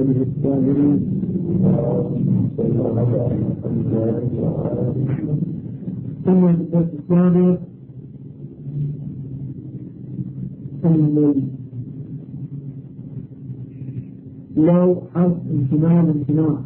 آله الطاهرين. أما الدرس الثاني لو حرف امتناع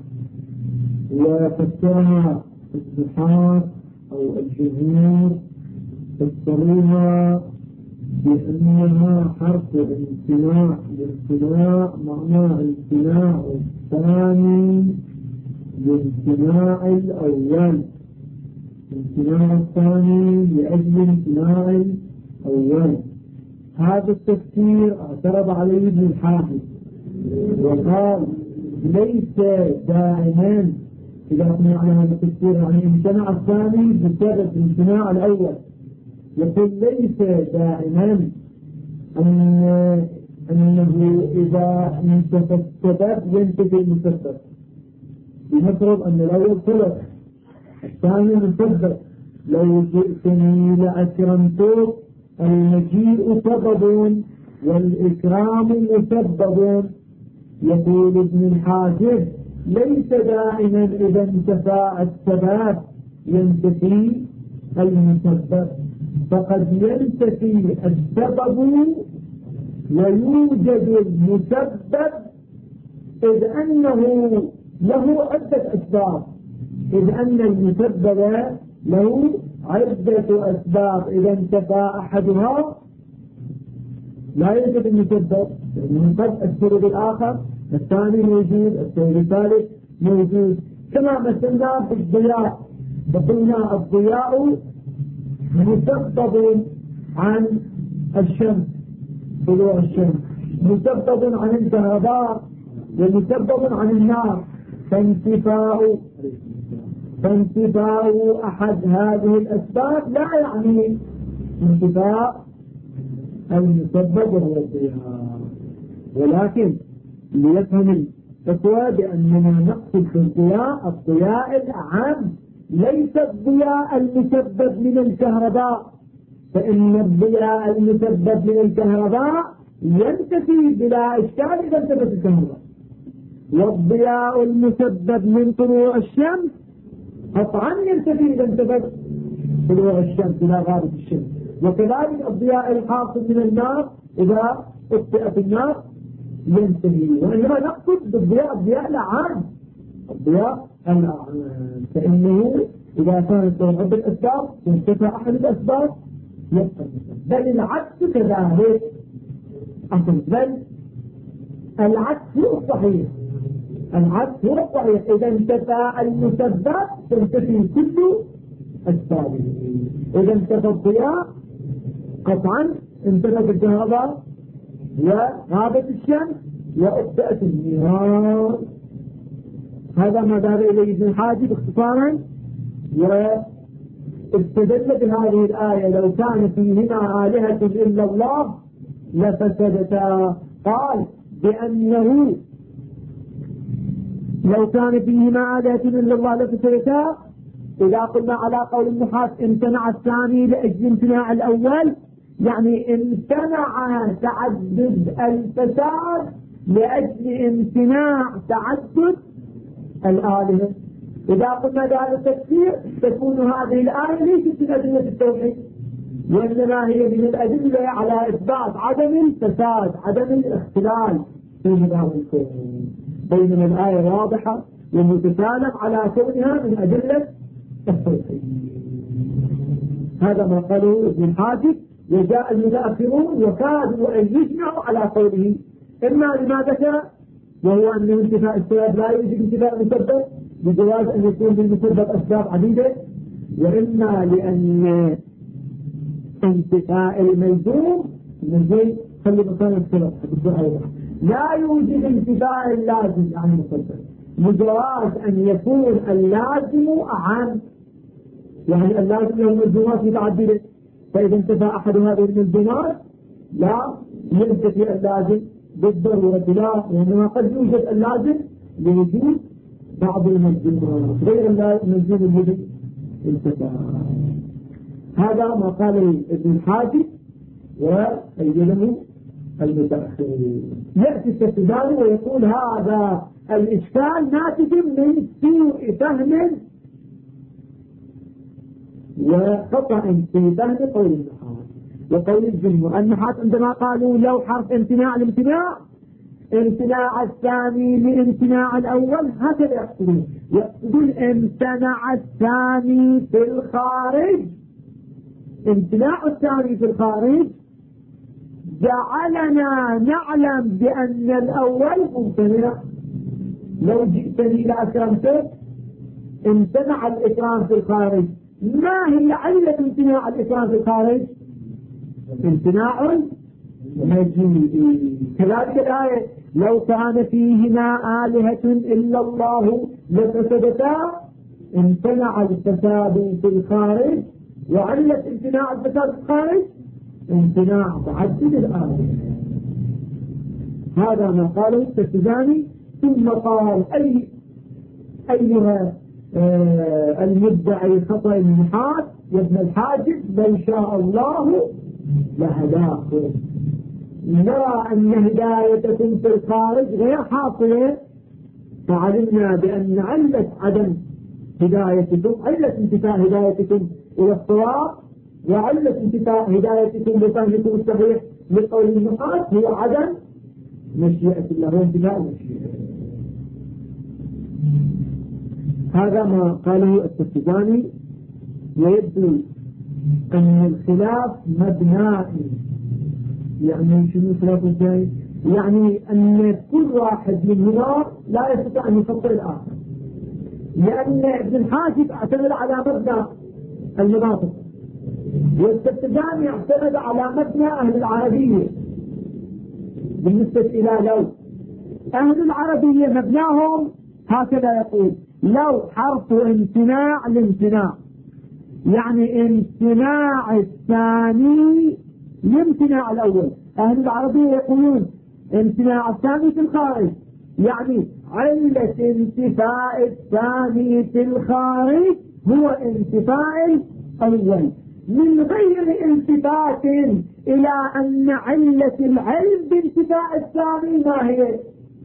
وفسرها الصحاح أو الجمهور فسروها بأنها حرف امتناع. الامتناع معناه امتناع الثاني لامتناع الأول، امتناع الثاني لأجل امتناع الأول. هذا التفسير اعترض عليه ابن الحافظ وقال ليس دائما إذا كنا على هذا التفسير يعني امتناع الثاني بسبب امتناع الأول. يقول ليس دائما أنه إذا انتفى السبب ينتفي المسبب. بنفرض أن الأول سبب الثاني مسبب. لو جئتني لأكرمتك، المجيء سبب والإكرام مسبب. يقول ابن الحاجب ليس دائما إذا انتفى السبب ينتفي المسبب، فقد ينتفي السبب ويوجد المسبب، إذ أنه له عدة أسباب، إذ أن المسبب له عدة أسباب. إذا انتفى أحدها لا يوجد المسبب، لأنه قد السبب الآخر الثاني موجود، السبب الثالث موجود. كما مثلنا بالضياء، فقلنا الضياء مسبب عن الشمس، طلوع الشمس، مسبب عن الكهرباء، ومسبب عن النار. فانتفاء أحد هذه الأسباب لا يعني انتفاء المسبب وهو الضياء. ولكن ليفهم الفتوى بأننا نقصد في الضياء الأعم، ليس الضياء المسبب من الكهرباء، فإن الضياء المسبب من الكهرباء ينتفي بلا إشكال إذا انتفت الكهرباء، والضياء المسبب من طلوع الشمس قطعا ينتفي إذا انتفت طلوع الشمس إلى غابة الشمس. وكذلك الضياء الحاصل من النار إذا اطفئت النار ينتهي. وإنما نقصد بالضياء الضياء العام، الضياء العام، فإنه إذا كانت عدة أسباب تنتفى أحد الأسباب يبقى، بل العكس كذلك. بل العكس هو الصحيح، العكس هو الصحيح. إذا انتفى المسبب تنتفي كل أسبابه. إذا انتفى الضياء قطعا انتفت الكهرباء وغابت الشمس وأطفأت النيران. هذا ما ذهب إليه ابن الحاجب اختصارا، واستدل بهذه الآية لو كان فيهما آلهة إلا الله لفسدتا. قال بأنه لو كان فيهما آلهة إلا الله لفسدتا. إذا قلنا على قول النحاة امتنع الثاني لأجل امتناع الأول، يعني امتنع تعدد الفساد لأجل امتناع تعدد الآلهة. إذا قلنا بهذا التفسير تكون هذه الآية ليست من أدلة التوحيد، وإنما هي من الأدلة على إثبات عدم الفساد، عدم الاختلال في هذا الكون. بينما الآية واضحة ومتسالم على كونها من أدلة التوحيد. هذا ما قاله ابن الحاجب. وجاء المتأخرون وكادوا أن يجمعوا على قوله، إما لما ذكر وهو أن انتفاء السبب لا يوجد انتفاء المسبب بجواز أن يكون للمسبب أسباب عديدة، وإما لأن انتفاء الملزوم خلي مكان السبب لا يوجد انتفاء اللازم عن المسبب، بجواز أن يكون اللازم أعم، يعني اللازم له ملزومات متعددة، فإذا انتفى أحد هذه الملزومات لا ينتفي اللازم بالضرورة، لا، وإنما قد يوجد اللازم لوجود بعض الملزومات غير الملزوم الذي انتفى. هذا ما قال ابن الحاجب وأيده المتأخرين. يأتي التسداني ويقول هذا الإشكال ناتج من سوء فهم وخطأ في فهم قول النحاة وقول الجمهور. النحاة عندما قالوا لو حرف امتناع الامتناع الثاني لامتناع الأول هكذا يقصدون امتنع الثاني في الخارج. امتناع الثاني في الخارج جعلنا نعلم بأن الأول ممتنع. لو جئتني لأكرمتك امتنع الإكرام في الخارج، ما هي علة امتناع الإكرام في الخارج؟ امتناع المجيء. كذلك الآية لو كان فيهما آلهة إلا الله لفسدتا، امتنع الفساد في الخارج، وعلة امتناع الفساد في الخارج امتناع تعدد الآلهة. هذا ما قاله التسداني. ثم قال أيها المدعي خطأ النحاة يا ابن الحاجب بل شاء الله لهداكم، نرى أن هدايتكم في الخارج غير حاصلة، فعلمنا بأن علة عدم هدايتكم، علة انتفاء هدايتكم إلى الصواب وعلة انتفاء هدايتكم لفهمكم الصحيح لقول النحاة هو عدم مشيئة الله وانتفاء المشيئة. هذا ما قاله التسداني. ويبدو أن الخلاف مبنائي. يعني شنو الخلاف الجاي؟ يعني أن كل واحد منهما لا يستطيع أن يفصل الآخر، لأن ابن الحاجب اعتمد على مبنى المناطق والتسداني اعتمد على مبنى أهل العربية. بالنسبة إلى لو أهل العربية مبناهم هكذا يقول لو حرف امتناع الامتناع، يعني امتناع الثاني لامتناع الأول. أهل العربية يقولون امتناع الثاني في الخارج، يعني علة انتفاء الثاني في الخارج هو انتفاء الأول، من غير التفات إلى أن علة العلم بانتفاء الثاني ما هي.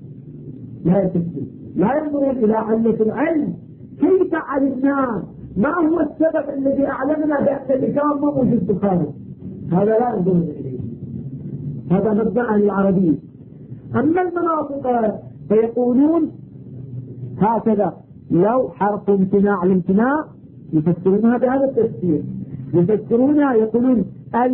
لا ينظرون إلى علة العلم كيف علمنا، ما هو السبب الذي أعلمنا بأن الإكرام ما موجود في الخارج. هذا لا ينظرون إليه، هذا مبدأ أهل العربية. أما المناطق فيقولون هكذا لو حرف امتناع الامتناع يفسرونها بهذا التفسير، يفسرونها يقولون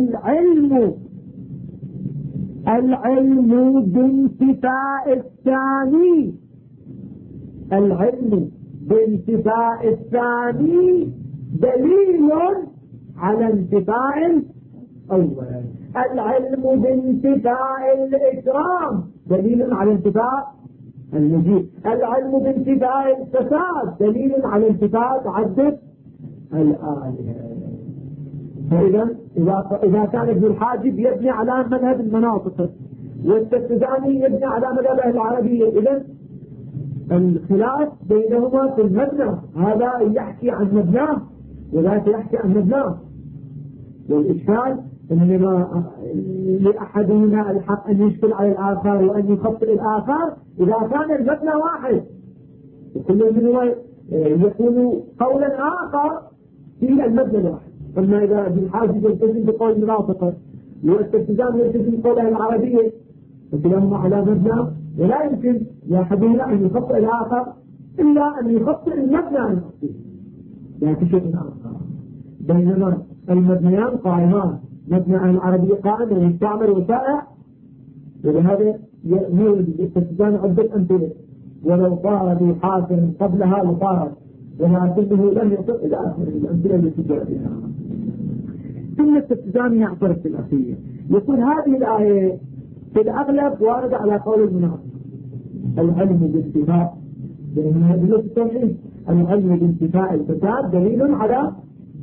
العلم بانتفاء الثاني، العلم بانتفاء الثاني دليل على انتفاء الأول، العلم بانتفاء الإكرام دليل على انتفاء المجيء، العلم بانتفاء الفساد دليل على انتفاء تعدد الآلهة. فإذا إذا كان ابن الحاجب يبني على مذهب المناطق والتسداني يبني على مذهب أهل العربية، إذا الخلاف بينهما في المبنى، هذا يحكي عن مبناه وذاك يحكي عن مبناه. والإشكال إنما لأحدهما الحق أن يشكل على الآخر وأن يخطئ الآخر إذا كان المبنى واحد، وكل منهما يقول قولا آخر في المبنى الواحد. أما إذا ابن الحاجب يلتزم بقول المناطق والتسداني يلتزم بقول العربية وكلاهما على مبنى، ولا يمكن لأحدهما أن يخطئ الآخر إلا أن يخطئ المبنى عن نفسه، لا شيء آخر. بينما المبنيان قائمان، مبنى عن العربية قائم ويستعمل وشائع، ولهذا يولد التسداني عدة أمثلة، ولو صار ذي حاكم قبلها لصارت ولكنه لم يصل إلى آخر الأمثلة التي جاء بها. ثم التسداني يعترف في الأخير يقول هذه الآية في الأغلب واردة على قول المناطق، العلم بانتفاء دليل التوحيد، العلم بانتفاء الفساد دليل على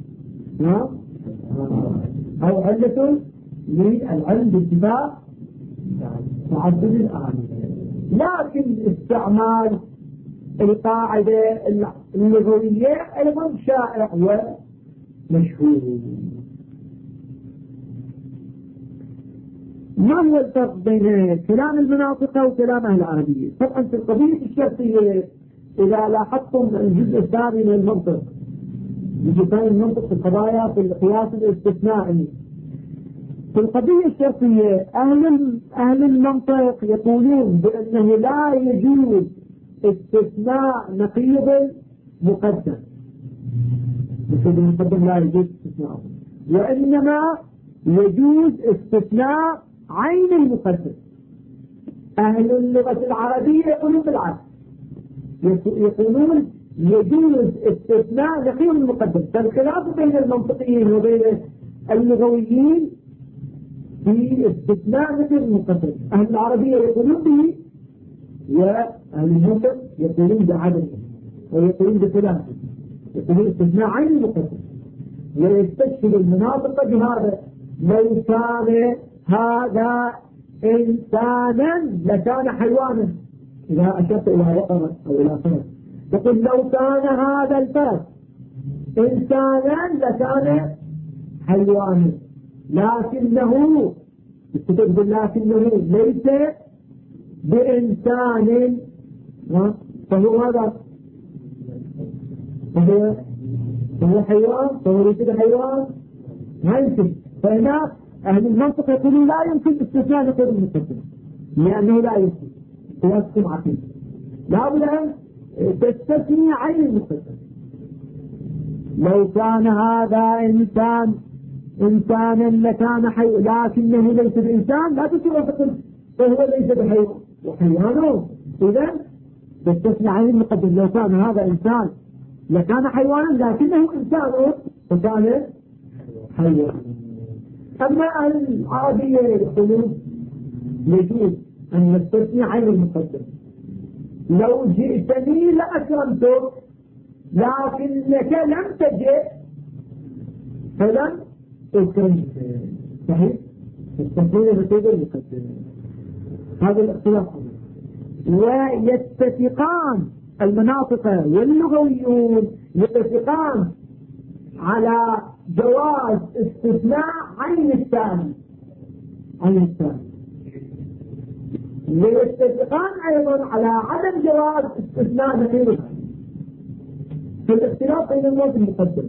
أو علة للعلم بانتفاء تعدد الآلهة. لكن استعمال القاعدة اللغوية أيضا شائع ومشهور. ما هو الفرق بين كلام المناطق وكلام أهل العربية؟ طبعا في القضية الشرطية إذا لاحظتم الجزء الثاني من المنطق، الجزء الثاني من المنطق في القضايا في القياس الاستثنائي، في القضية الشرطية أهل المنطق يقولون بأنه لا يجوز استثناء نقيض المقدم، نقيض المقدم لا يجوز استثناءه، وإنما يجوز استثناء عين المقدم. أهل اللغة العربية يقولون بالعكس، يقولون يجوز استثناء نقيض المقدم. فالخلاف بين المنطقيين وبين اللغويين في استثناء نقيض المقدم، أهل العربية يقولون به وأهل المنطق يقولون بعدمه ويقولون بخلافه، يقولون استثناء عين المقدم. ويستشهد المناطق بهذا: لو كان هذا إنسانا لكان حيوانا، إذا أشرت إلى وقرة أو إلى فرس يقول لو كان هذا الفرس إنسانا لكان حيوانا، لكنه ليس بإنسان، فهو هذا فهو حيوان، فهو ليس بحيوان، ما يمكن. فهنا أهل المنطق يقولون لا يمكن استثناء نقيض المقدم لأنه لا يمكن قياسكم عقيم، لا بد أن تستثني عين المقدم. لو كان هذا إنسانا لكان حيوان، لكنه ليس بإنسان، لا تقول فهو ليس بحيوان وحيوانه، إذن تستثني عين المقدم. لو كان هذا إنسان لكان حيوانا لكنه إنسان فكان حيوان. أما أهل العربية يقولون يجوز أن نستثني عين المقدم. لو جئتني لأكرمتك لكنك لم تجئ فلم أكرمك، صحيح؟ تستثني نقيض المقدم. هذا الاختلاف. ويتفقان المناطق واللغويون يتفقان على جواز استثناء عين الثاني، ويتفقان أيضا على عدم جواز استثناء نقيض. في الاختلاف بين الموت المقدم.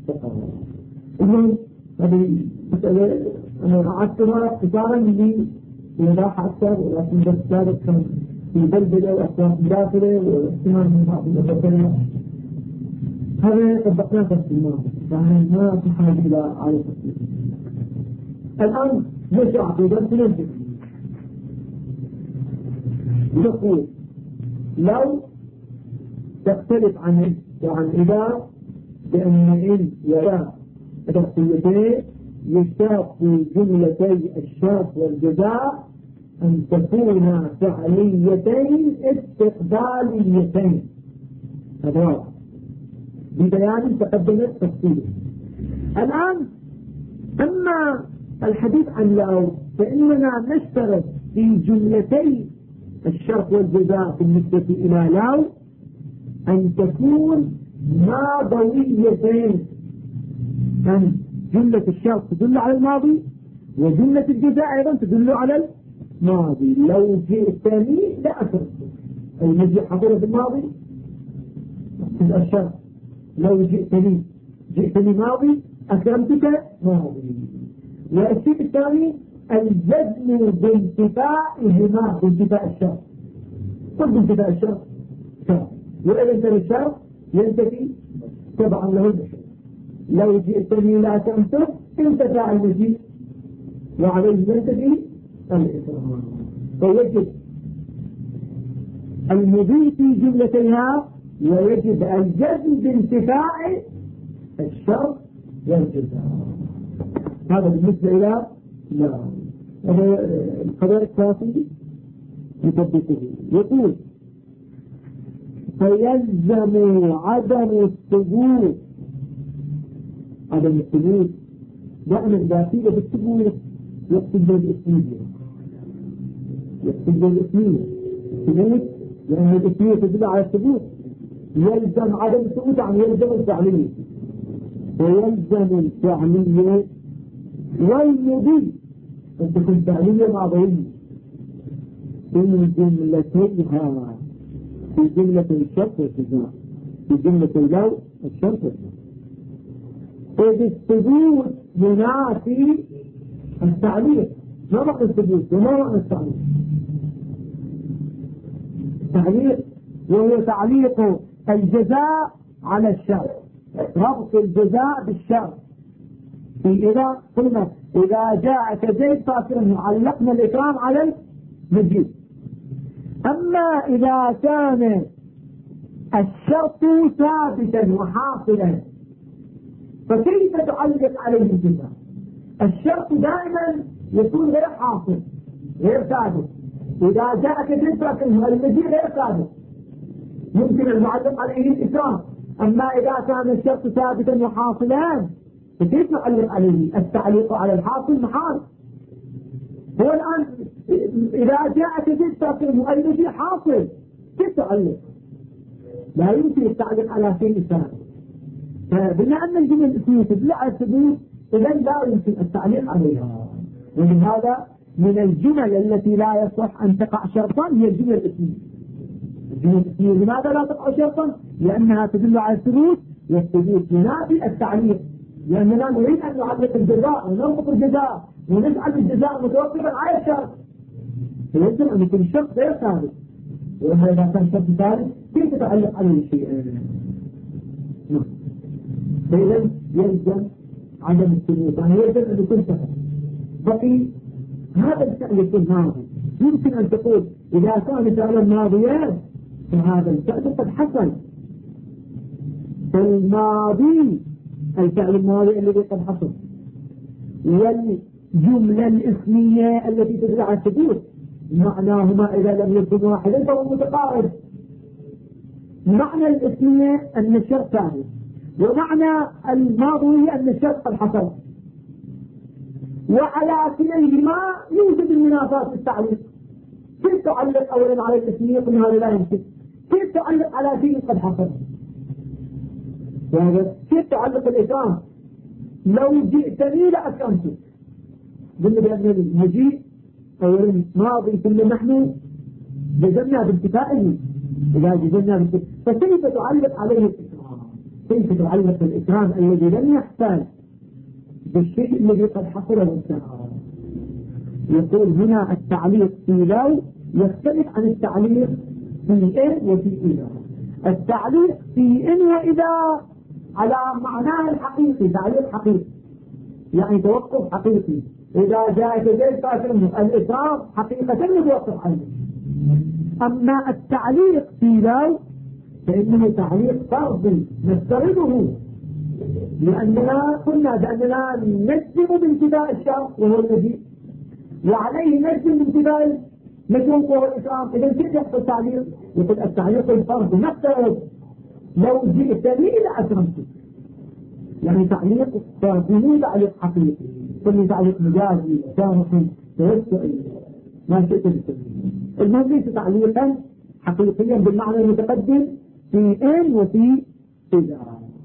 هذه مسألة أنا أعدتها اختصارا لإيضاح أكثر، ولكن بس ذلك كان في بلبلة وأسواق داخلة واهتمام من بعض الأسئلة. هذا طبقناه في الماضي، فهي ما في حاجة إلى على تفصيل. الآن نرجع في درس نرجع نقول لو تختلف عن إذا بأن إن ولا تفصيلتين يشتاق في جملتي الشرط والجزاء أن تكون فعليتين استقباليتين، هذا ببيان تقدمت تفصيله. الآن أما الحديث عن لو فإننا نشترط في جملتي الشرط والجزاء بالنسبة إلى لو أن تكون ماضويتين، أن جملة الشرط تدل على الماضي وجملة الجزاء أيضا تدل على الماضي. لو جئتني لا أكرمتك، المجيء حضر في الماضي في الشرط. لو جئتني ماضي أكرمتك ماضي. والشيء الثاني الجزم بانتفائهما، بانتفاء الشرط. طب انتفاء الشرط شرط، وإذا انتفى الشرط ينتفي طبعا له الشرط. لو جئتني لا أكرمتك انتفى المجيء وعليه ينتفي الإكرام. فيجب المضي في جملتها ويجب الجزم بانتفاء الشرط والجزاء. هذا بالنسبة إلى لا. هذا القضاء الكافي يطبقه. يقول فيلزم عدم الثبوت. عدم الثبوت دائما إذا فيه بالثبوت يقصد بالإسمية، ثبوت لأن الإسمية تدل على الثبوت. يلزم عدم الثبوت عن يلزم الفعلية، ويلزم الفعلية والمضي تكون فعلية ماضية في جملتيها، في جملة الشرط والجزاء، في جملة لو الشرط والجزاء. إذ الثبوت ينافي التعليق. ما معنى الثبوت وما معنى التعليق؟ التعليق وهو تعليق الجزاء على الشرط، ربط الجزاء بالشرط. إذا قلنا إذا جاءك زيد فأكرمه علقنا الإكرام على المجيء. أما إذا كان الشرط ثابتا وحاصلا فكيف تعلق عليه الجزاء؟ الشرط دائما يكون غير حاصل غير ثابت. إذا جاءك زيد فأكرمه المجيء غير ثابت، يمكن أن نعلق عليه الإكرام. أما إذا كان الشرط ثابتا وحاصلا فكيف نعلق عليه؟ التعليق على الحاصل محال. هو الآن إذا جاءك زيد فأكرمه المجيء حاصل، كيف تعلق؟ لا يمكن التعليق على شيء ثابت. فبما أن الجمل الاسمية تدل على الثبوت إذا لا يمكن التعليق عليها. ولهذا من الجمل التي لا يصح أن تقع شرطا هي الجمل الاسمية. الجمل الاسمية لماذا لا تقع شرطا؟ لأنها تدل على الثبوت، والثبوت ينافي التعليق، لأننا نريد أن نعلق الجزاء ونربط الجزاء ونجعل الجزاء متوقفا على الشرط، فيجب أن يكون الشرط غير ثابت. وإذا كان شرط ثابت كيف تتعلق عليه شيء؟ فإذا يلزم عدم الثبوت، يعني يلزم أن يكون ثابت. بقي هذا الفعل يكون ماضي. يمكن أن تقول إذا كان فعلا ماضيا فهذا الفعل قد حصل. فالماضي الفعل الماضي الذي قد حصل والجملة الاسمية التي تدل على الثبوت معناهما إذا لم يكن واحدا فهو متقارب. معنى الاسمية أن الشرط ثابت، ومعنى الماضي أن الشرط قد حصل، وعلى كليهما يوجد المنافاة في التعليق. كيف تعلق أولا على الاسمية؟ قلنا هذا لا يمكن. كيف تعلق على شيء قد حصل؟ كيف تعلق الإكرام؟ لو جئتني لأكرمتك. قلنا بأن المجيء أولا ماضي ثم نحن جزمنا بانتفائه. إذا جزمنا بانتفائه فكيف تعلق عليه الإكرام؟ كيف تعلق الإكرام الذي لم يحتاج بالشيء الذي قد حصل وانتهى؟ يقول هنا التعليق في لو يختلف عن التعليق في إن وفي إذا. التعليق في إن وإذا على معناه الحقيقي، تعليق حقيقي يعني توقف حقيقي. إذا جاءك زيد فأكرمه الإكرام حقيقة متوقف عنه. أما التعليق في لو فإنه تعليق فرضي نفترضه، لأننا قلنا بأننا نجزم بانتفاء الشرط وهو المجيء، وعليه نجزم بانتفاء المشروط وهو الإكرام. إذا كيف يحصل التعليق؟ يقول التعليق الفرضي نفترض لو جئتني لأكرمتك، يعني تعليق فرضي مو تعليق حقيقي. كل تعليق مجازي سامحي توسعي ما شئت بالتسمية. المهم ليس تعليقا حقيقيا بالمعنى المتقدم في إن وفي إذا.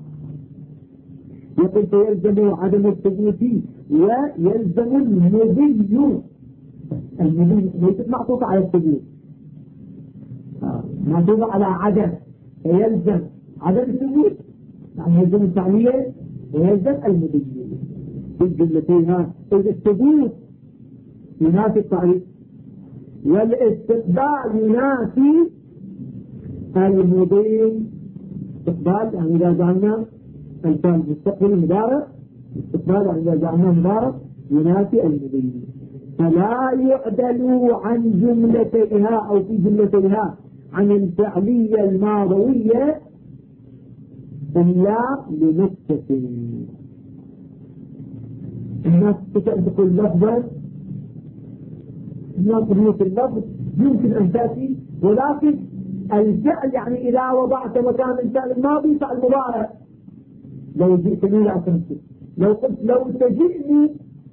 يقول فيلزم عدم الثبوت ويلزم المضي. المضي ليست معطوفة على الثبوت، معطوفة على عدم. فيلزم عدم الثبوت يعني يلزم التعليق ويلزم المضي. في الجملتين إذا الثبوت ينافي التعليق والاستقبال ينافي المضي. استقبال يعني إذا جعلنا الفعل مستقبل مضارع، استقبال يعني إذا جعلناه مضارع ينافي المضي. فلا يعدل عن جملتها أو في جملتها عن الفعلية الماضوية إلا لنكتة. الناس تقول لفظا نظرية اللفظ يمكن أن تأتي، ولكن الفعل يعني إذا وضعت مكان الفعل الماضي فعل مضارع. لو جئتني لأكرمتك، لو قلت لو تجئني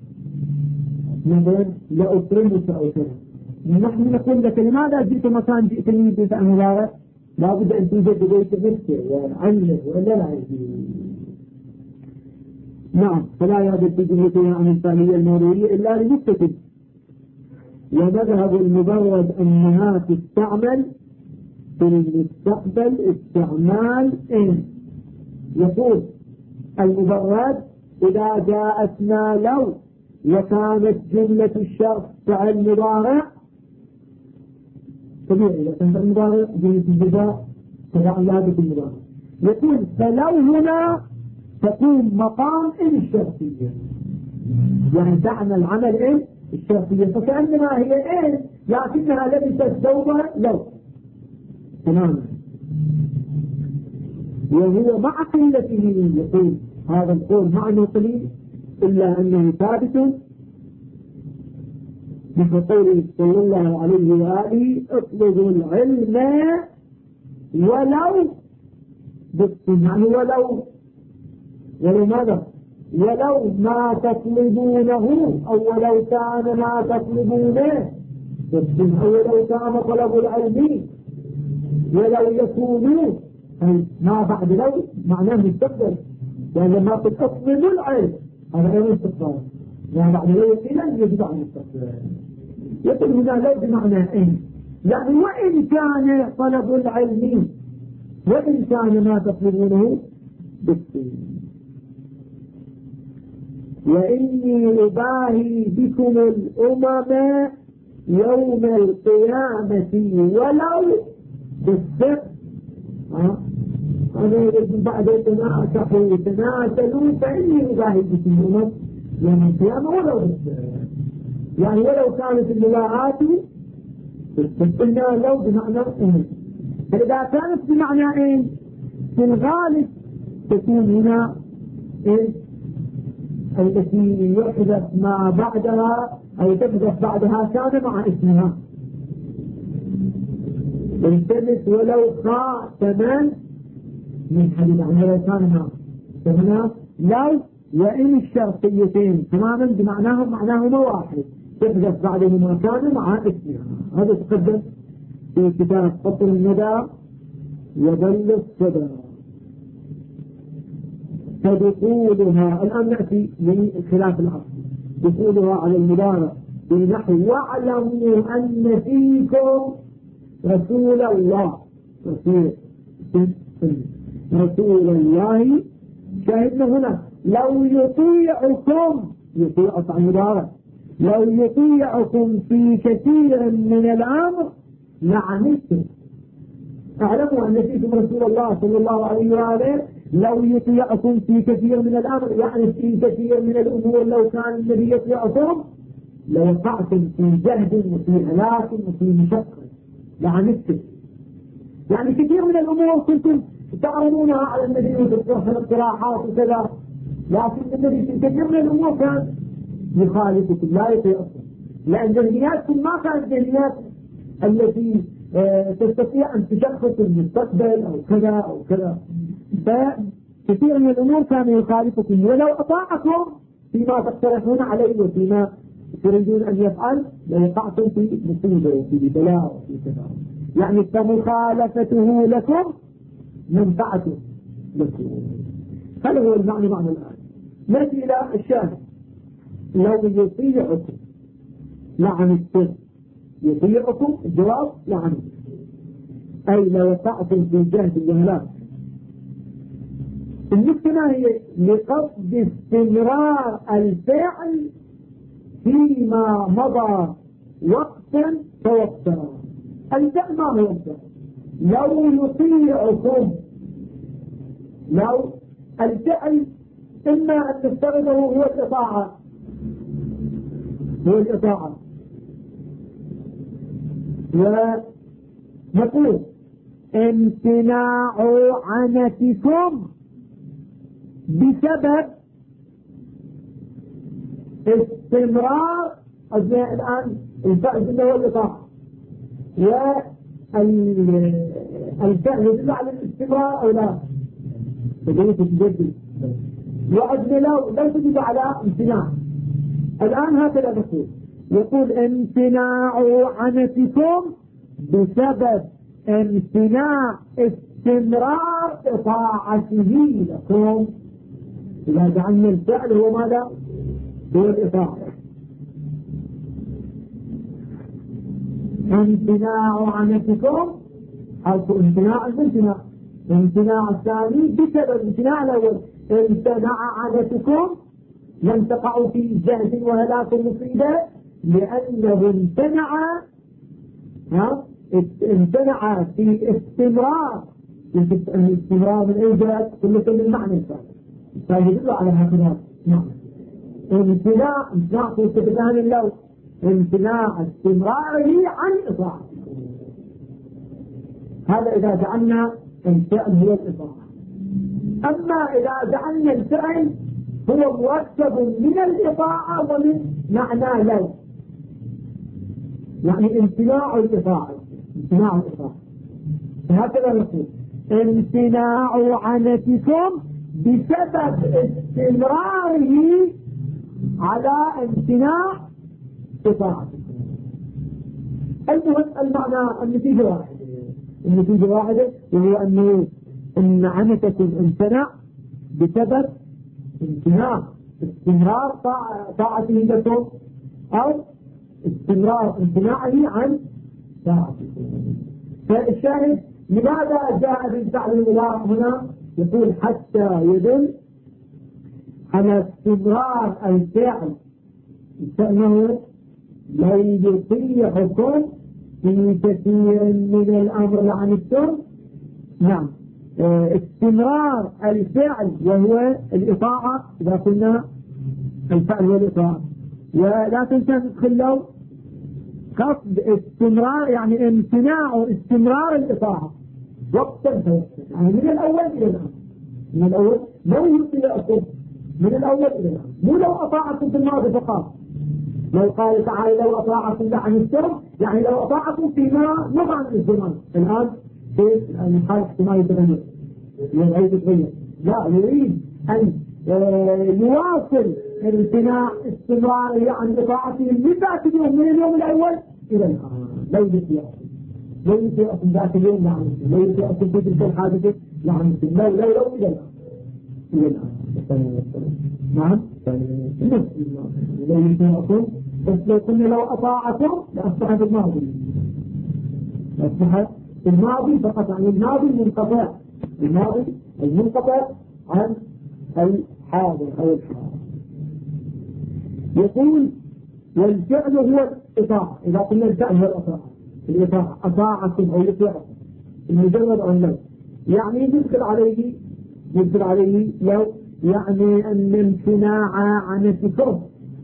مثلا لأكرمك أكرمك، نحن نقول لك لماذا جئت مكان جئتني بفعل مضارع؟ لا بد أن توجد بيت نفسه وعنه ولا لا يجب. نعم. فلا يعدل في جملتها عن الفعلية الماضية إلا لنكتة ومذهب المبرد أنها تستعمل في المستقبل استعمال إن. يقول المبرد إذا جاءتنا لو وكانت جملة الشرط فعل مضارع طبيعي، إذا كان المضارع جملة الجزاء تبع لابد المضارع. يقول فلو هنا تكون مقام إن الشرطية، يعني تعمل عمل إن الشرطية، فكأنما هي إن لكنها لبست ثوبا لو تماما، وهو مع قلته. يقول هذا القول معنى قليل إلا أنه ثابت مثل قوله صلى الله عليه وآله اطلبوا العلم ولو يعني ولو ماذا؟ ولو ما تطلبونه أو ولو كان ما تطلبونه، أو ولو كان طلب العلم ولو يكونوا، ما بعد لو معناه مستقبل، يعني لما قلت اطلبوا العلم هذا غير مستقبل، يعني بعد لو إذن يجب عن مستقبل. يقول هنا لو بمعنى إن، يعني وإن كان طلب العلم وإن كان ما تطلبونه بالسين. وإني أباهي بكم الأمم يوم القيامة ولو بالسر. هذا يجب بعد تناسلوا فإني أباهي بكم الأمم يوم القيامة ولو بالسر، يعني ولو كانت الملاعات قلنا لو بمعنى إن. فإذا كانت بمعنى إن في الغالب تكون هنا إيه التي يحدث ما بعدها أو تحدث بعدها كان مع اسمها. التمس ولو خاتما من حديد، يعني لو كان مع فهنا لو وإن الشرطيتين تماما معناهما واحد، تحدث بعدهما كان مع اسمها. هذا تقدم في كتاب قطر الندى وظل الصدى. فدخولها الآن نأتي لخلاف الأصل. دخولها على المضارع في نحو واعلموا أن فيكم رسول الله، رسول الله. شاهدنا هنا لو يطيعكم، يطيع على المضارع، لو يطيعكم في كثير من الأمر لعنتم. اعلموا أن فيكم رسول الله صلى الله عليه وآله لو يطيعكم في كثير من الأمر، يعني في كثير من الأمور لو كان النبي يطيعكم لوقعتم في جهد وفي هلاك وفي مشقة لعنتم. يعني كثير من الأمور كنتم تعرضونها على النبي وتطرحون اقتراحات وكذا، لكن النبي في كثير من الأمور كان يخالفكم لا يطيعكم، لأن ذهنياتكم ما كانت ذهنيات التي تستطيع أن تشخص المستقبل أو كذا أو كذا. فكثير من الأمور كان يخالفكم، ولو أطاعكم فيما تقترحون عليه وفيما تريدون أن يفعل لوقعتم في مصيبة وفي بلاء وفي كذا. يعني فمخالفته لكم منفعته لكم. هذا هو المعنى الآن. نأتي إلى الشاهد. لو يطيعكم لعنتم، يطيعكم الجواب لعنتم، أي لو وقعتم في جهد الهلاك. المشكلة هي لقصد استمرار الفعل فيما مضى وقتا فوقتا. الفعل ما هو الفعل؟ لو يطيعكم، لو الفعل إما أن نفترضه هو الإطاعة، ونقول امتناع عنتكم بسبب استمرار الآن الفعل هو الإطاعة، والفعل يدل على الاستمرار أو لا تجدد، وعدنا لو تجد على امتناع. الآن هكذا يقول امتناع عنتكم بسبب امتناع استمرار إطاعته لكم. إذا جعلنا الفعل هو ماذا؟ هو الإطاعة. امتناع عنتكم حرف امتناع الامتناع. امتناع الثاني بسبب امتناع الأول. امتنع عنتكم لم تقعوا في جهد وهلاك مصيبة لأنه امتنع في استمرار. الاستمرار من أي جهة كله بالمعنى الثاني فيدل على هكذا معنى. امتناع في استبدال اللو امتناع استمراره عن إطاعة. هذا إذا جعلنا الفعل هو الإطاعة. أما إذا جعلنا الفعل هو مركب من الإطاعة ومن معنى لو يعني امتناع الإطاعة فهكذا نقول امتناع عنتكم بسبب استمراره على امتناع إطاعتكم. المهم المعنى النتيجة واحدة وهو أنه إن عنتكم امتنع بسبب استمرار طاعته لكم أو استمرار امتناعه عن طاعتكم. فالشاهد لماذا جاء بالفعل المضارع هنا؟ يقول حتى يدل على استمرار الفعل كأنه لا يطيعكم في كثير من الأمر عن السر. نعم استمرار الفعل وهو الإطاعة إذا قلنا الفعل والإطاعة ولا تنسى تدخل قصد استمرار يعني امتناع استمرار الإطاعة وقتا يعني من الأول إلى الآن. من الأول لو يطيعكم من الأول إلى الآن مو لو أطاعكم في الماضي فقط. لو قال تعالى لو أطاعكم عن السر يعني لو أطاعكم فيما مضى عن الزمان. الآن في الحال احتمال يتغير يتغير لا يريد أن يواصل امتناع استمراره عن إطاعته من ذات اليوم من اليوم الأول إلى الآن. لو يطيعكم ذات اليوم لعنتم لو يطيعكم في تلك الحادثة لعنتم لو إلى الآن نعم لو يطيعكم بس لو قلنا لو أطاعكم لأصبح في الماضي فقط عن الماضي المنقطع عن الحاضر أو الحاضر. يقول والفعل هو الإطاعة. إذا قلنا الفعل هو الإطاعة أطاعكم أو يطيعكم المجرد عن لو يعني يدخل عليه لو يعني أن امتناع عنتكم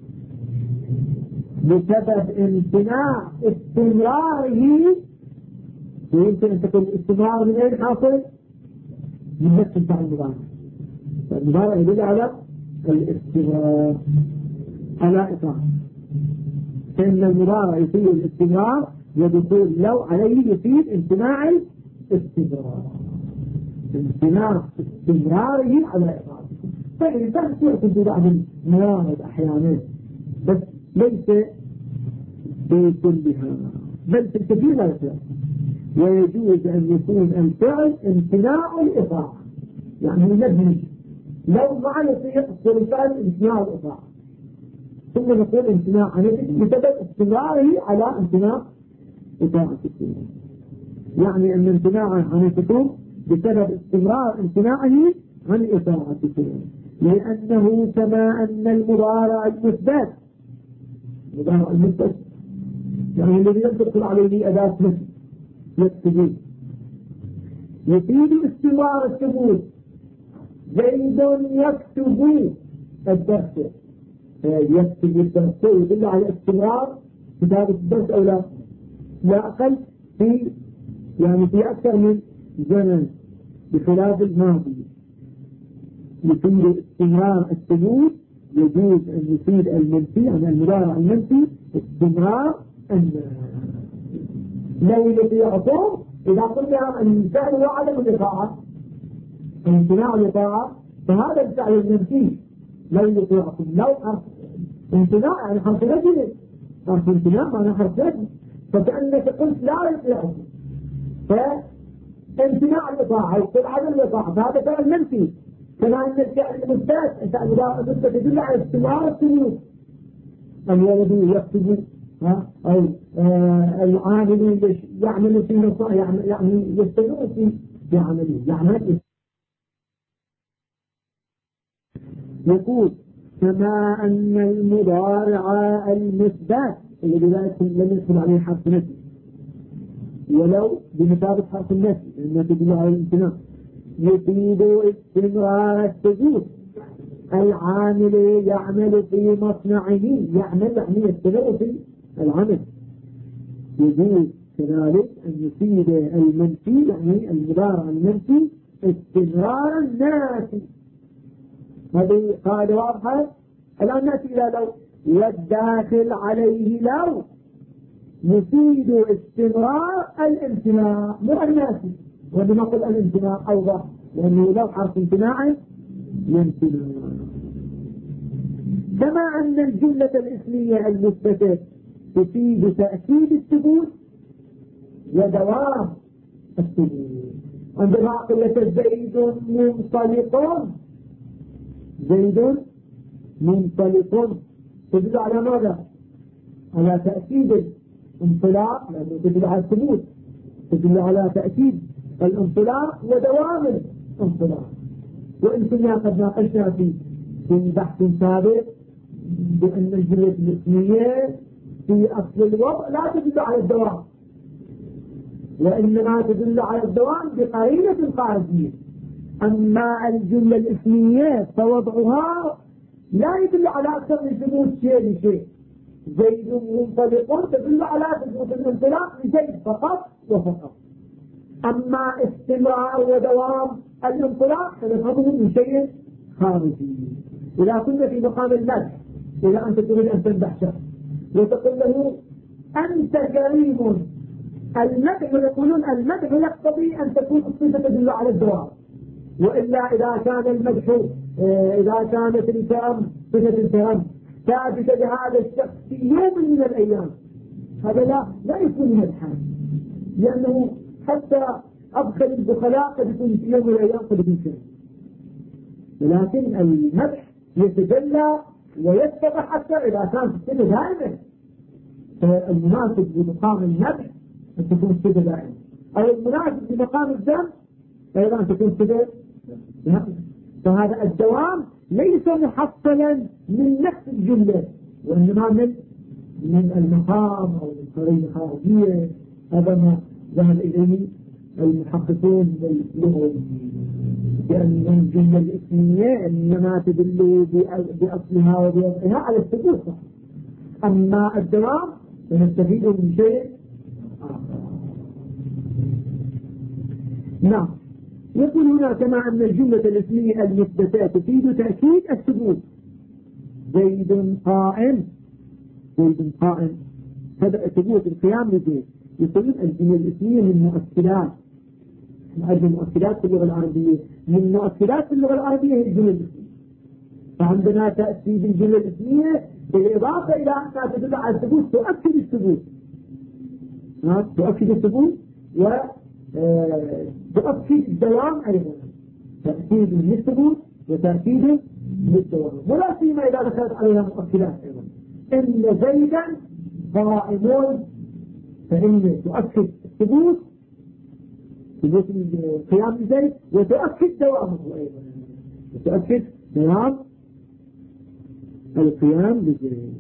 بسبب امتناع استمراره. ويمكن أن تكون الاستمرار من أين حاصل؟ من نفس الفعل المضارع يدل على الاستمرار على إطاعة. فإن المضارع يفيد الاستمرار ودخول لو عليه يفيد امتناع الاستمرار امتناع استمراره على إطاعتكم. فإذا تأخذ بعض الموارد أحيانا بس ليس في كلها بل في الكثير لا يصير. ويجوز أن يكون الفعل امتناع الإطاعة يعني نجم لو ما يصير الفعل امتناع الإطاعة ثم نقول امتناع عنتكم بسبب استمراره على امتناع إطاعتكم. يعني أن امتناع عنتكم بسبب استمرار امتناعه عن إطاعتكم لأنه كما أن المضارع المثبت يعني الذي يدخل عليه أداة مثل يفيد استمرار الثبوت. زيد يكتب الدرس يكتب الدرس يدل على استمرار كتابة الدرس أو لا أقل في أكثر من زمن بخلاف الماضي. يفيد استمرار الثبوت يجوز أن يفيد المنفي عن المضارع المنفي استمرار لو يطيعكم إذا قلنا أن الفعل هو عدم الإطاعة امتناع الإطاعة فهذا الفعل المنفي لو يطيعكم لو امتناع يعني حرف رجل حرف امتناع معنى حرف رجل فكأنك قلت لا يطيعكم فامتناع الإطاعة يقول عدم الإطاعة فهذا فعل منفي. كما أن الفعل المثبت يدل على استمرار الثبوت. الولد يكتب أو العامل يعمل في يعني يستمر في عمله يعمل. يقول كما أن المضارع المثبت لذلك لم يدخل عليه حرف نفي ولو بمثابة حرف النفي لأنه تدل على الامتناع يفيد استمرار الثبوت. العامل يعمل في مصنعه يعمل يعني يستمر في العمل. يجوز كذلك أن يفيد المنفي يعني المضارع المنفي استمرار النافي. هذه قاعدة واضحة. الآن نأتي إلى لو والداخل عليه لو يفيد استمرار الامتناع مو النافي. ونقول الامتناع أوضح لأنه لو حرف امتناع يمتنع. كما أن الجملة الاسمية المثبتة تفيد تأكيد الثبوت ودوام الثبوت. عندما أقول لك زيد منطلق زيد منطلق تدل على ماذا؟ على تأكيد الانطلاق لأنه تدل على الثبوت تدل على تأكيد الانطلاق ودوام الانطلاق. وإن كنا قد ناقشنا في بحث سابق بأن الجملة الاسمية في أصل الوضع لا تدل على الدوام وإنما تدل على الدوام بقرينة خارجية. أما الجملة الاسمية فوضعها لا يدل على أكثر من ثبوت شيء لشيء. زيد منطلق تدل على ثبوت الانطلاق لزيد فقط وفقط. أما استمرار ودوام الانطلاق فنفهمه من شيء خارجي. إذا كنا في مقام المدح إذا أنت تريد أن تمدح شخص وتقول له أنت كريم المدح يقولون المدح يقتضي أن تكون الصفة تدل على الدوام. وإلا إذا كان المدح إذا كانت الكرم صفة الكرم ثابتة لهذا الشخص في يوم من الأيام هذا لا يكون مدحا لأنه حتى أبخل البخلاء قد يكون في يوم من الأيام قد يكون كرم. ولكن المدح يتجلى ويتضح أكثر إذا كانت الصفة دائما. فالمناسب بمقام المدح أن تكون الصفة دائما أو المناسب بمقام الذم أيضا أن تكون الصفة دائما. فهذا الدوام ليس محصلا من نفس الجملة وإنما من المقام أو من قرينة خارجية. هذا ما ذهب إليه المحققون اللغويين بأن الجملة الاسمية إنما تدل بأصلها وبوضعها على الثبوت. أما الدوام فنستفيد من شيء آخر. نعم. يقول هنا كما أن الجملة الاسمية المثبتة تفيد تأكيد الثبوت. زيد قائم زيد قائم ثبوت القيام لزيد. يقولون الجملة الاسمية من مؤكدات هذه المؤكدات في اللغة العربية من مؤكدات في اللغة العربية هي الجملة الاسمية. فعندنا تأكيد الجملة الاسمية بالإضافة إلى أنها تدل على الثبوت تؤكد الثبوت تؤكد الثبوت وتؤكد الدوام أيضا. تأكيد للثبوت وتأكيد للدوام ولا سيما إذا دخلت عليها مؤكدات أيضا. إن زيدا قائمون فإن تؤكد الثبوت ثبوت القيام بزيد وتؤكد دوامه أيضا وتؤكد دوام القيام بزيد.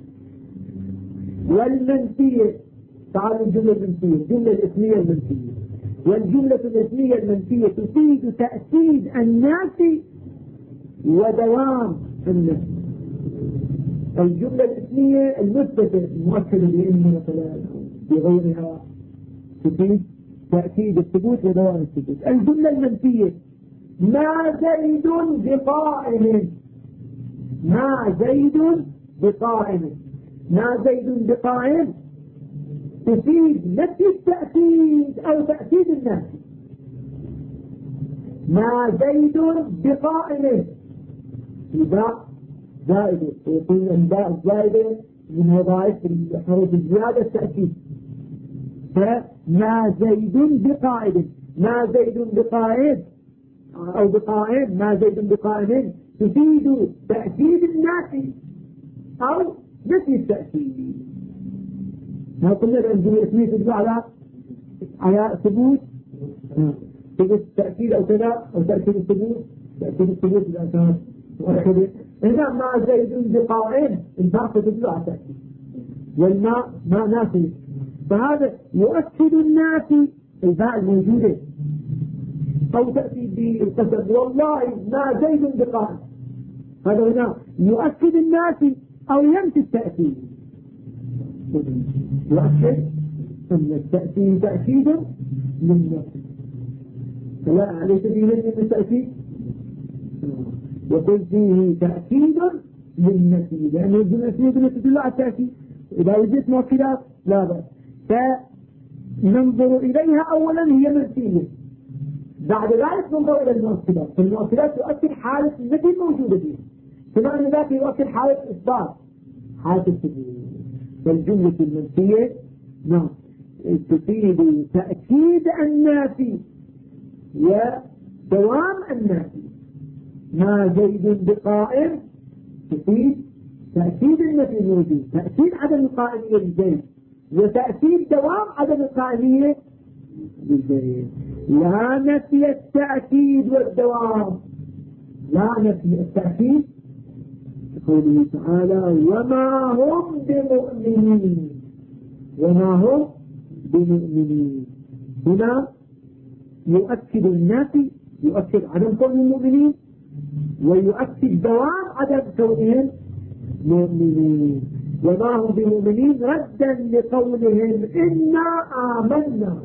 والمنفية تعالوا الجملة المنفية الجملة الاسمية المنفية. والجملة الاسمية المنفية تفيد تأكيد الناس ودوام النفس. الجملة الاسمية المثبتة المؤكدة بإن مثلا بغيرها تفيد تأكيد الثبوت ودوام الثبوت. الجملة المنفية ما زيد بقائم ما زيد بقائم ما زيد بقائم تفيد نفي التأكيد أو تأكيد النفي. ما زيد بقائم الباء زائدة ويقول الباء الزائدة من وظائف الحروف الزيادة التأكيد. فما زيد بقائد ما زيد بقائد أو بقائم ما زيد بقائم تفيد تأكيد النافي أو نفي التأكيد. ما قلنا بأن التثبيت يدل على ثبوت التأكيد أو كذا أو تأكيد الثبوت. تأكيد الثبوت إذا كان مؤكد. إذا ما زيد بقائم الباقي تدل على التأكيد والماء ما نافي. فهذا يؤكد النافي الباء الموجودة أو تأتي بالقسم والله ما زيد بقائم. هذا هنا يؤكد النافي أو ينفي التأكيد. يؤكد أن التأكيد تأكيد للنفي فلا عليه فيه من التأكيد يقول فيه تأكيد للنفي لأنه النفي تدل على التأكيد. إذا وجدت مؤكدات لا بأس فننظر إليها أولا هي منفية بعد ذلك ننظر إلى المؤكدات. فالمؤكدات تؤكد حالة النفي الموجودة فيها كما أن ذاك يؤكد حالة إثبات حالة الثبوت. فالجملة المنفية نعم تفيد تأكيد النافي ودوام النافي. ما زيد بقائم تفيد تأكيد النفي الموجود تأكيد عدم القائمية للزيد وتأكيد دوام عدم القائمية للزيد. لا نفي التأكيد والدوام لا نفي التأكيد قوله تعالى وما هم بمؤمنين وما هم بمؤمنين. هنا يؤكد النافي يؤكد عدم كون المؤمنين ويؤكد دوام عدم كونهم مؤمنين. وما هم بمؤمنين ردا لقولهم إنا آمنا.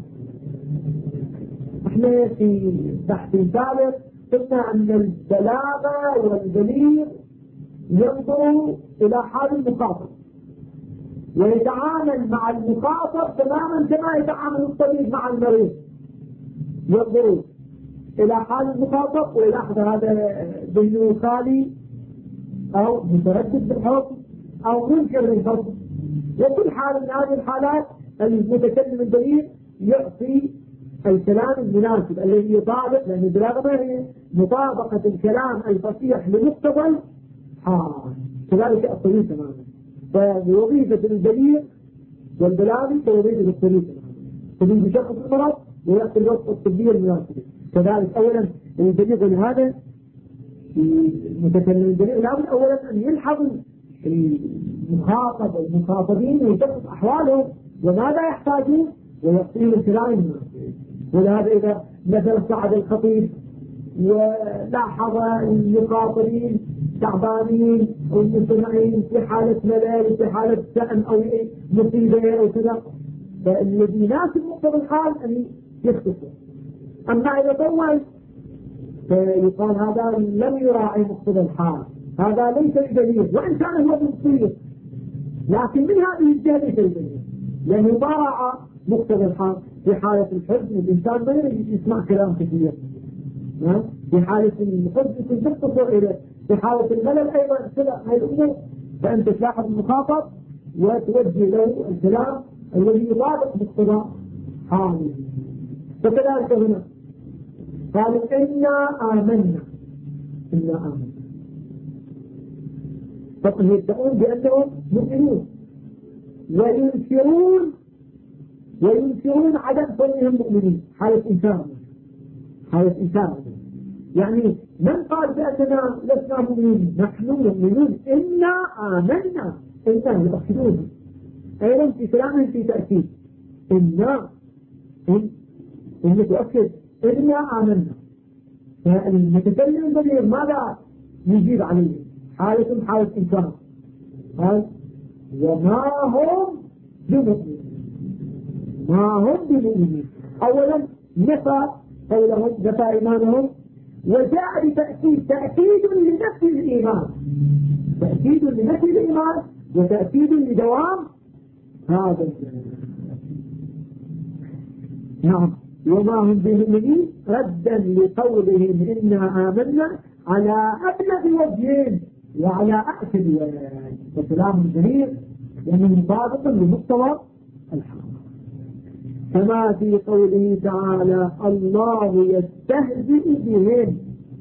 احنا في بحث سابق قلنا أن البلاغة والبليغ ينظر إلى حال المخاطب ويتعامل مع المخاطب تماما كما يتعامل الطبيب مع المريض. ينظر إلى حال المخاطب ويلاحظ هذا ذهنه خالي أو متردد بالحكم أو منكر للحكم. وكل حال من هذه الحالات المتكلم البليغ يعطي الكلام المناسب الذي يطابق لأن البلاغة ما هي مطابقة الكلام الفصيح لمقتضى الحال كذلك الطبيب تماما. فوظيفة البليغ والبلاغي كوظيفة الطبيب تماما. الطبيب يشخص المرض ويأتي الوصف الطبية المناسبة. كذلك أولا البليغ لهذا المتكلم البليغ لابد أولا أن يلحظ المخاطب والمخاطبين ويشخص أحوالهم وماذا يحتاجون ويعطيهم الكلام المناسب. ولهذا إذا مثلا صعد الخطيب ولاحظ المخاطبين تعبانين أو المستمعين في حالة ملل في حالة سأم أو مصيبة أو كذا فالذي يناسب مقتضى الحال أن يختصر. أما إذا طول فيقال هذا لم يراعي مقتضى الحال هذا ليس البليغ وإن كان هو مصير لكن من هذه الجهة ليس البليغ لأنه ما راعى مقتضى الحال. في حالة الحزن الإنسان ما يريد يسمع كلام كثير في حالة الحزن يكون تختصر إليه في حالة الملل أيضا كذا هاي الأمور. فأنت تلاحظ المخاطب وتوجه له الكلام الذي يطابق مقتضى حاله. فكذلك هنا قالوا إنا آمنا إنا آمنا فهم يدعون بأنهم مؤمنون وينكرون عدم كونهم مؤمنين. حالة إنسان يعني من قال بأننا لسنا مؤمنين نحن مؤمنون إنا آمنا إنا يؤكدون أيضا في كلامهم في تأكيد إنا إن تؤكد إنا آمنا. فالمتكلم البليغ ماذا يجيب عليه حالة إنسان قال وما هم بمؤمنين ما هم بمؤمنين. أولا نفى قولهم نفى إيمانهم وجاء بتأكيد لنفي الإيمان تأكيد لنفي الإيمان وتأكيد لدوام هذا نعم. وما هم بمؤمنين ردا لقولهم إنا آمنا على أبلغ وجهين وعلى أكد وجه. وكلام جميل لأنه مطابق لمقتضى الحق كما في قوله تعالى الله يستهزئ بهم.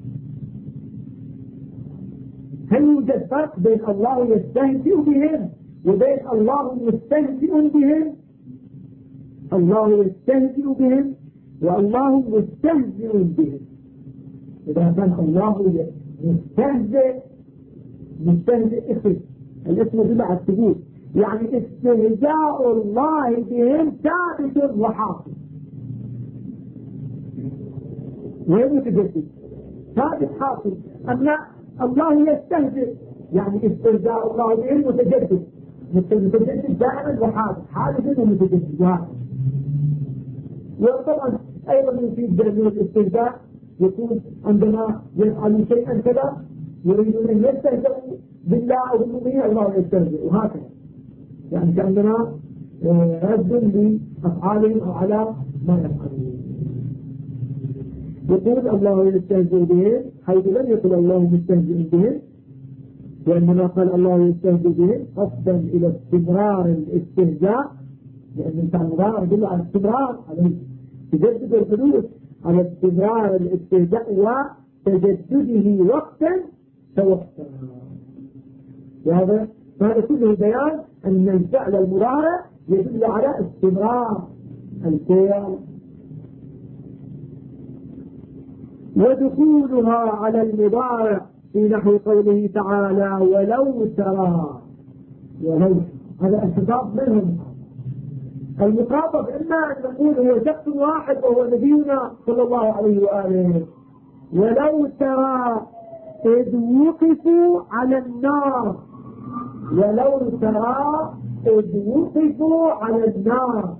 هل يوجد فرق بين الله يستهزئ بهم وبين الله مستهزئ بهم؟ الله يستهزئ بهم والله مستهزئ بهم. إذا كان الله مستهزئ اسم، الاسم يدل على الثبوت، يعني استهزاء الله بهم ثابت وحاصل غير متجدد، ثابت حاصل. أما الله يستهزئ يعني استهزاء الله بهم متجدد، متجدد دائما وحادث، حادث ومتجدد. وطبعا أيضا يفيد من الاستهزاء يكون عندما يفعل شيئا كذا يريدون أن يستهزئوا بالله أو بالمؤمنين الله يستهزئ، وهكذا يعني كأننا رد لأفعالهم أو على ما يفعلون. يقول الله يستهزئ بهم حيث لم يقل الله مستهزئ بهم، وإنما قال الله يستهزئ بهم قصدا إلى استمرار الاستهزاء، لأن الإنسان مضار يدل على استمرار، على تجدد الحدوث، على استمرار الاستهزاء وتجدده وقتا فوقتا. وهذا كله بيان أن الفعل المضارع يدل على استمرار الفعل. ودخولها على المضارع في نحو قوله تعالى ولو ترى، هذا الخطاب منهم. المخاطب إما أن نقول هو شخص واحد وهو نبينا صلى الله عليه وآله، ولو ترى إذ وقفوا على النار، ولو ترى إذ وقفوا على النار.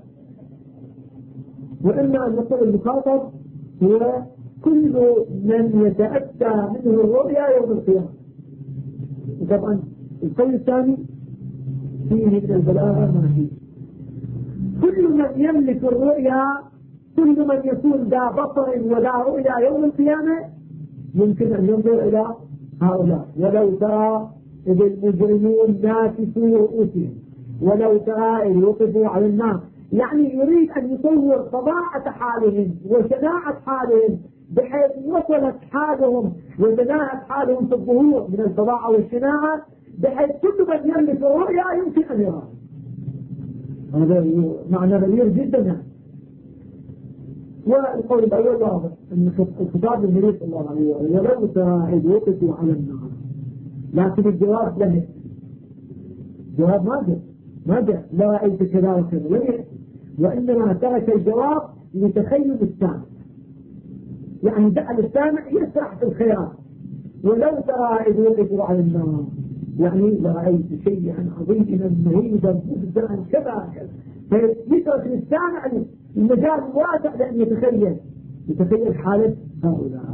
وإما أن نقول المخاطب هو كل من يتأتى منه الرؤيا يوم القيامة. طبعا القول الثاني فيه من البلاغة ما فيه. كل من يملك الرؤيا، كل من يكون ذا بصر وذا رؤيا يوم القيامة يمكن أن ينظر إلى هؤلاء. ولو ترى إذ المجرمون ناكسوا رؤوسهم، ولو ترى إذ وقفوا على النار، يعني يريد أن يصور فظاعة حالهم وشناعة حالهم، بحيث وصلت حالهم وتناهت حالهم في الظهور من الفظاعة والشناعة، بحيث كل من يملك الرؤيا يمكن أن يراه. هذا معنى غير جدا. والقول الأول واضح أن الخطاب النبي صلى الله عليه وسلم ولو ترى إذ وقفوا على النار، لكن الجواب لم يأتي. الجواب ما جاء لا رأيت كذا وكذا، وإنما ترك الجواب لتخيل السامع، يعني جعل السامع يسرح في الخيال. ولو ترى إذ وقفوا على النار يعني لرأيت شيئا عظيما مهيبا مبدعا كذا كذا، فيترك للسامع المجال واسع لأن يتخيل حالة هؤلاء.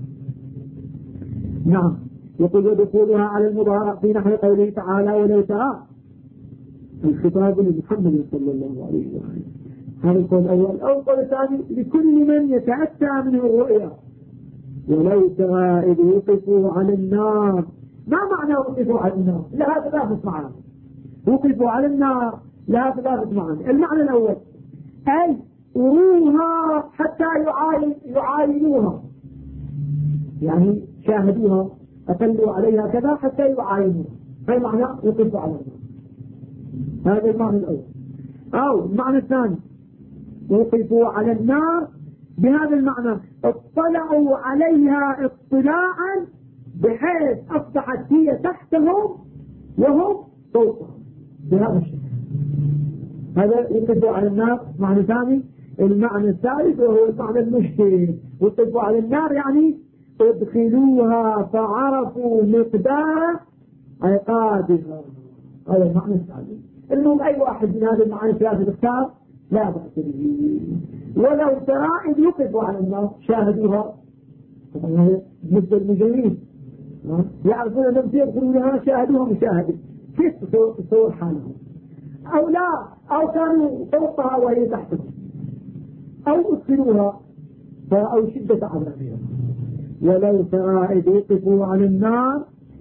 نعم. يقول ودخولها على المضارع في نحو قوله تعالى ولو ترى، الخطاب لمحمد صلى الله عليه وسلم. هذا القول الأول. أو القول الثاني لكل من يتأتى منه الرؤيا. ولو ترى إذ وقفوا على النار، ما معنى وقفوا على النار؟ لها ثلاثة معاني. وقفوا على النار لها ثلاثة معاني. المعنى الأول أي أروها حتى يعاينوها، يعني شاهدوها أتلوا عليها كذا حتى يعاينوها، هذا معنى وقفوا على النار. هذا المعنى الأول. أو المعنى الثاني وقفوا على النار بهذا المعنى اطلعوا عليها اطلاعا بحيث أصبحت هي تحتهم وهم فوقهم بهذا الشكل. هذا يقفوا على النار معنى ثاني. المعنى الثالث وهو المعنى المشترك، وقفوا على النار يعني ادخلوها فعرفوا مقدار عقابها. هذا المعنى الثالث. المهم أي واحد من هذه المعاني الثلاثة اختار لا بأس به. ولو ترى إذ وقفوا على النار شاهدوها، مثل المجرمين يعرفون أنهم يدخلونها شاهدوها مشاهدة، كيف تصور حالهم؟ أو لا، أو كانوا فوقها وهي تحتهم، أو أدخلوها فرأوا شدة عذابها. ولو ترى إذ وقفوا على النار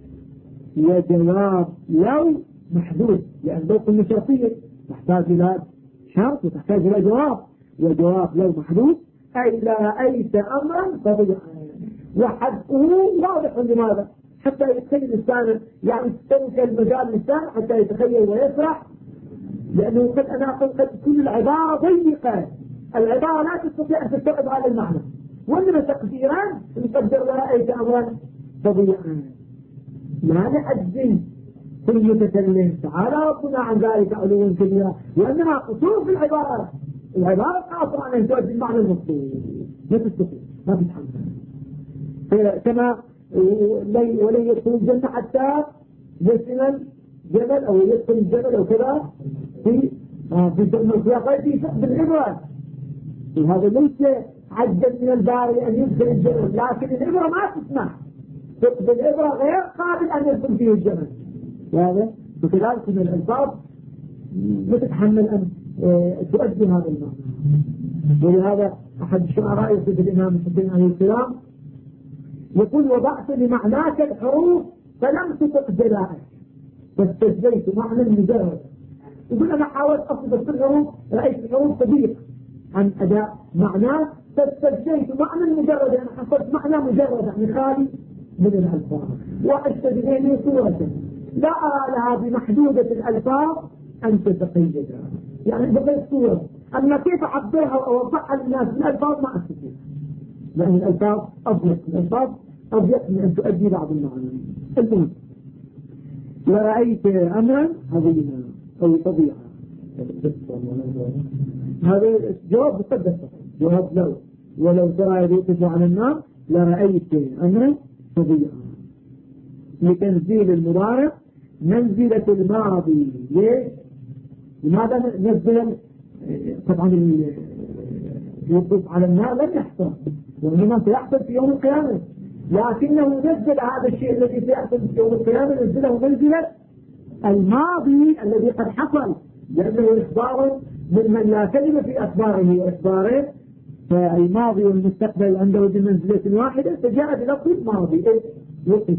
وجواب لو محدود، لأن لو كنا شرطية تحتاج إلى شرط وتحتاج إلى جواب، وجواب لو محدود أي لا رأيت أمرا فضيعا. وحده واضح. لماذا؟ حتى يتخيل الإنسان، يعني تترك المجال للإنسان حتى يتخيل ويسرح لأنه قد تكون العبارة ضيقة، العبارة لا تستطيع أن تستوعب هذا المعنى، وإنما تقديرا نقدر ورأيت أمرا طبيعا لا نعجز في المتكلم تعالى ربنا عن ذلك علوا كبيرا، وإنما قصور في العبارة، العبارة قاصرة عن أن تؤدي المعنى المطلوب، لا تستطيع، ما تتحمل. كما ولن يدخل الجنة حتى يسمن جبل أو يدخل الجبل أو كذا في السياقات في فقد الإبرة، وهذا ليس عجز من الباري أن يدخل الجبل، لكن الإبرة ما تسمح، فقد الإبرة غير قابل أن يدخل فيه الجبل، وهذا بخلاف من الألفاظ لا تتحمل أن تؤدي هذا المعنى. ولهذا أحد الشعراء يصف الإمام الحسين عليه السلام يقول: وضعت لمعناك الحروف فلم تطق جلاءك فاستجزيت معنى مجرد. يقول: أنا حاولت أصدق الحروف، رأيت الحروف تضيق عن أداء معناه فاستجزيت معنى مجرد، يعني حصلت معنى مجرد يعني خالي من الألفاظ، وأستجزيني صورة لا أرى لها بمحدودة الألفاظ أن تتقيدها، يعني بغير صورة، أما كيف أعبرها وأوضحها للناس بالألفاظ ما أستطيع، لأن الألفاظ أضيق من أن تؤدي بعض المعنى. المهم: ورأيت أمرا عظيما أو طبيعة، هذا جواب مقدس، جواب لو ولو ترى يوقف على النار لرأيت أمرا طبيعة، لتنزيل المضارع منزلة الماضي. ليش؟ لماذا نزل؟ طبعا الوقوف على النار لن يحصل، وإنما سيحصل في يوم القيامة، لكنه نزل هذا الشيء الذي سيحصل في يوم القيامة نزله منزلة الماضي الذي قد حصل، لأنه إخبار من لا كلمة في أخباره وإخباره، فالماضي والمستقبل عنده بمنزلة واحدة، فجاء بلفظ الماضي وقف.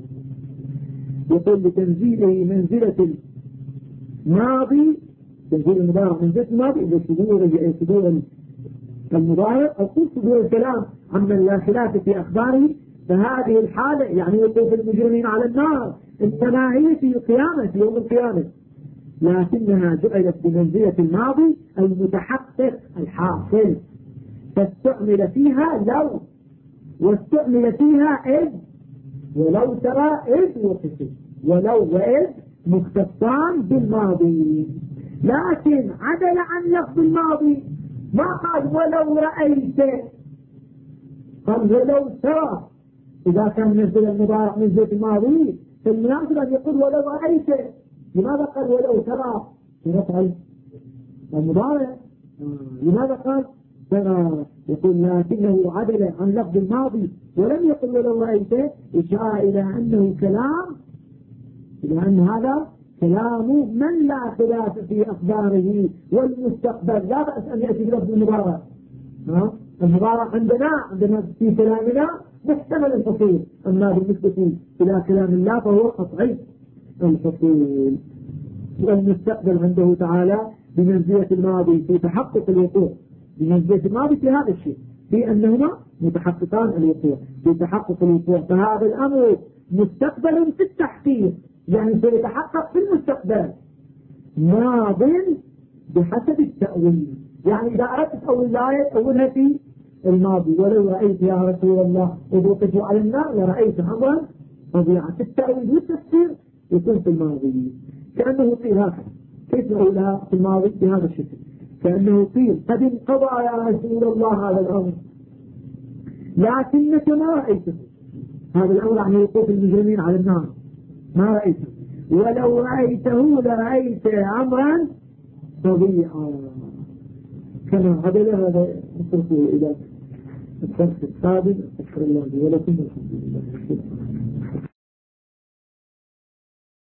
يقول: لتنزيله منزلة الماضي، تنزيل المضارع منزلة الماضي إذا صدور المضارع أو صدور الكلام عمن لا خلاف في أخباره، فهذه الحالة يعني وقوف المجرمين على النار إنما هي في القيامة، في يوم القيامة، لكنها جعلت بمنزلة الماضي المتحقق الحاصل، فاستعمل فيها لو، واستعمل فيها إذ، ولو ترى إذ وقف، ولو وإذ مختصان بالماضي، لكن عدل عن لفظ الماضي، ما قال ولو رأيت، قال ولو ترى. إذا كان نزل المضارع منزلة الماضي فالمناسب أن يقول ولو رأيت. لماذا قال ولو ترى في رفع المضارع؟ لماذا قال ترى؟ يقول: لكنه عدل عن لفظ الماضي ولم يقل ولو رأيت، إشارة إلى أنه كلام، إلى أن هذا كلام من لا خلاف في أخباره والمستقبل، لا بأس أن يأتي بلفظ المضارع. المضارع عندنا في كلامنا محتمل الحصول، أما بالنسبة إلى كلام الله فهو قطعي الحصول. والمستقبل عنده تعالى بمنزلة الماضي في تحقق الوقوع، بمنزلة الماضي في هذا الشيء، في أنهما متحققان الوقوع، في تحقق الوقوع، فهذا الأمر مستقبل في التحقيق، يعني سيتحقق في المستقبل، ماض بحسب التأويل. يعني إذا أردت تأويل الآية أولها في الماضي: ولو رأيت يا رسول الله إذ وقفوا على النار لرأيت أمرا طبيعة. التأويل والتفسير يكون في الماضي، كأنه قيل هكذا. كيف نقولها في الماضي بهذا الشكل؟ كأنه قيل: قد انقضى يا رسول الله هذا الأمر لكنك ما رأيته، هذا الأمر عن وقوف المجرمين على النار ما رأيته، ولو رأيته لرأيت أمرا طبيعا. كما هذا نصرفه إلى الدرس القادم. أشكر الله ولكم الحمد لله.